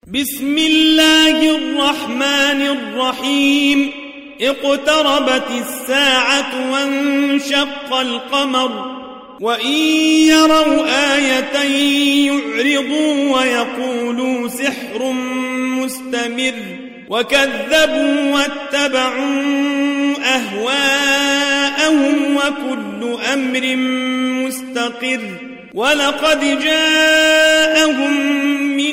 بسم الله الرحمن الرحيم اقتربت الساعة وانشق القمر وإن يروا آية يعرضوا ويقولوا سحر مستمر وكذبوا واتبعوا أهواءهم وكل أمر مستقر ولقد جاءهم من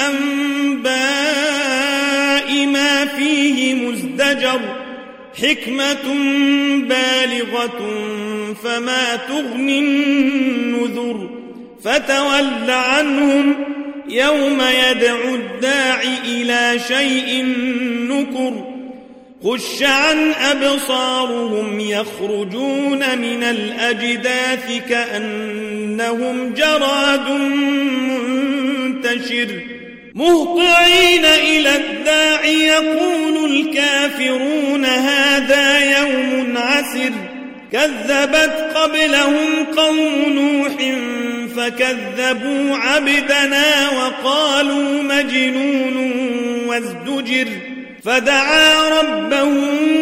الأنباء ما فيه مزدجر حكمة بالغة فما تغني النذر فتول عنهم يوم يدعو الداع إلى شيء نكر خش عن أبصارهم يخرجون من الأجداث كأنهم جراد منتشر مهطعين إلى الداع يقول الكافرون هذا يوم عسر كذبت قبلهم قوم نوح فكذبوا عبدنا وقالوا مجنون وازدجر فدعا ربه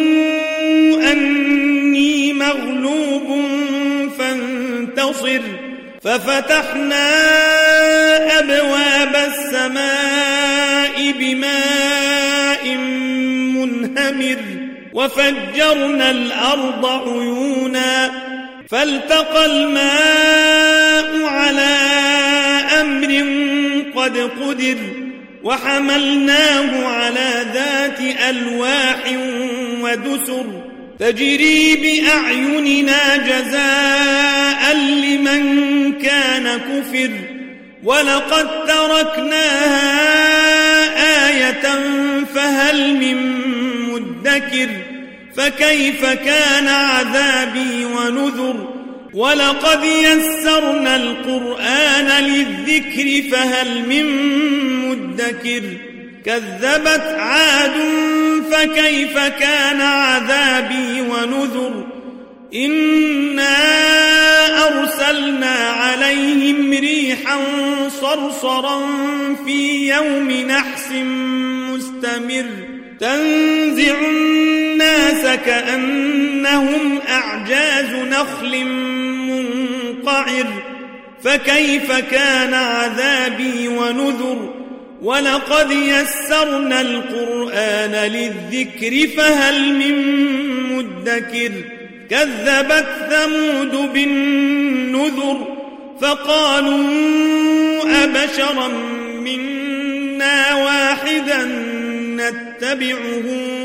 أني مغلوب فانتصر ففتحنا أبواب السماء بماء منهمر وفجرنا الأرض عيونا فالتقى الماء على أمر قد قدر وحملناه على ذات ألواح ودسر تجري بأعيننا جزاء لمن كان كفر ولقد تركناها آية فهل من مدكر فكيف كان عذابي ونذر ولقد يسرنا القرآن للذكر فهل من مدكر كذبت عاد فكيف كان عذابي ونذر إنا أرسلنا عليهم ريحا صرصرا في يوم نحس مستمر تنزع الناس كأنهم أعجاز نخل منقعر فكيف كان عذابي ونذر ولقد يسرنا القرآن للذكر فهل من مدكر كذبت ثمود بالنذر فقالوا أبشرا منا واحدا نتبعه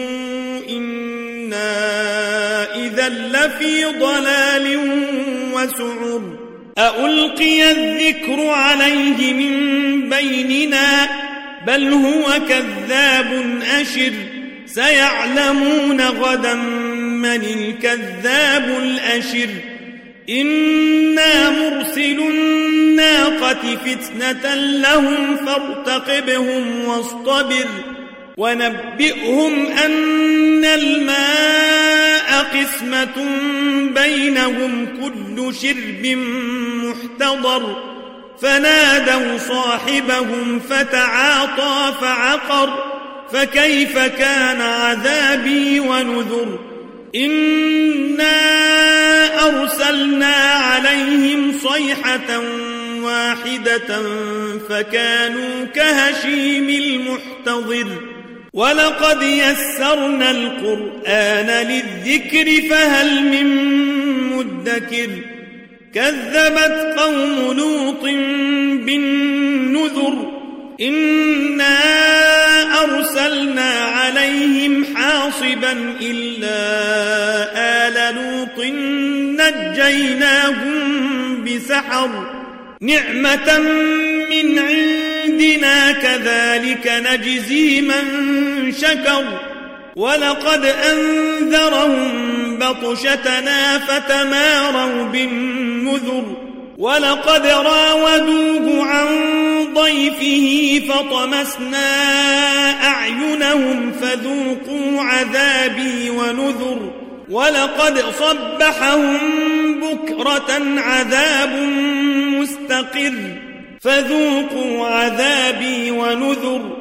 إنا إذا لفي ضلال وسعر أألقي الذكر عليه من بيننا بل هو كذاب أشر سيعلمون غدا من الكذاب الأشر إنا مرسل الناقة فتنة لهم فارتقبهم واصطبر ونبئهم أن الماء قسمة بينهم كل شرب محتضر فنادوا صاحبهم فتعاطى فعقر فكيف كان عذابي ونذر إنا أرسلنا عليهم صيحة واحدة فكانوا كهشيم المحتضر ولقد يسرنا القرآن للذكر فهل من مدكر كذبت قوم لوط بالنذر إنا أرسلنا عليهم حاصبا إلا آل لوط نجيناهم بسحر نعمة من عندنا كذلك نجزي من شكر ولقد أنذرهم بطشتنا فتماروا بالنذر ولقد راودوه عن ضيفه فطمسنا أعينهم فذوقوا عذابي ونذر ولقد صبحهم بكرة عذاب مستقر فذوقوا عذابي ونذر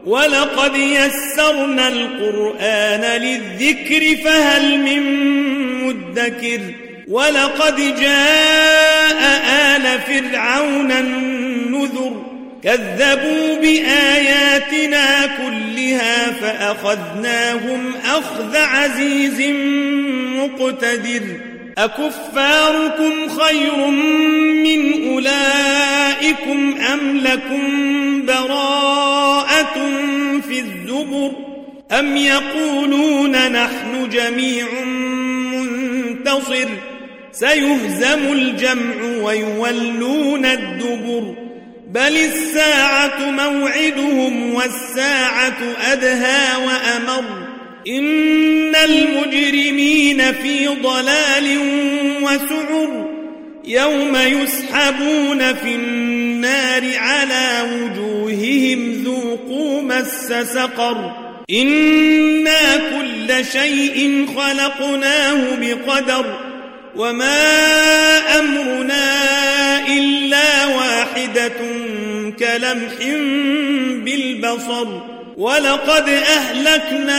ولقد يسرنا القرآن للذكر فهل من مدكر ولقد جاء آل فرعون النذر كذبوا بآياتنا كلها فأخذناهم أخذ عزيز مقتدر أكفاركم خير من أولئكم أم لكم براءة في الزبر أم يقولون نحن جميع منتصر سيهزم الجمع ويولون الدبر بل الساعة موعدهم والساعة أدهى وأمر إن المجرمين في ضلال وسعر يوم يسحبون في النار على وجوههم ذوقوا مس سقر إنا كل شيء خلقناه بقدر وما أمرنا إلا واحدة كلمح بالبصر ولقد أهلكنا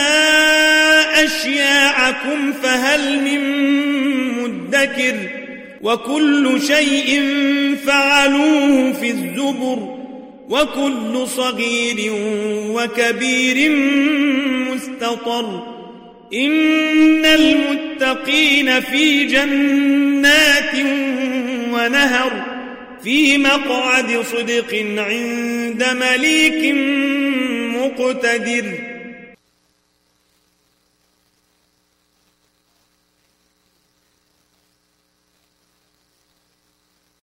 أشياعكم فهل من مدكر وكل شيء فعلوه في الزبر وكل صغير وكبير مستطر إن المتقين في جنات ونهر في مقعد صدق عند مليك مقتدر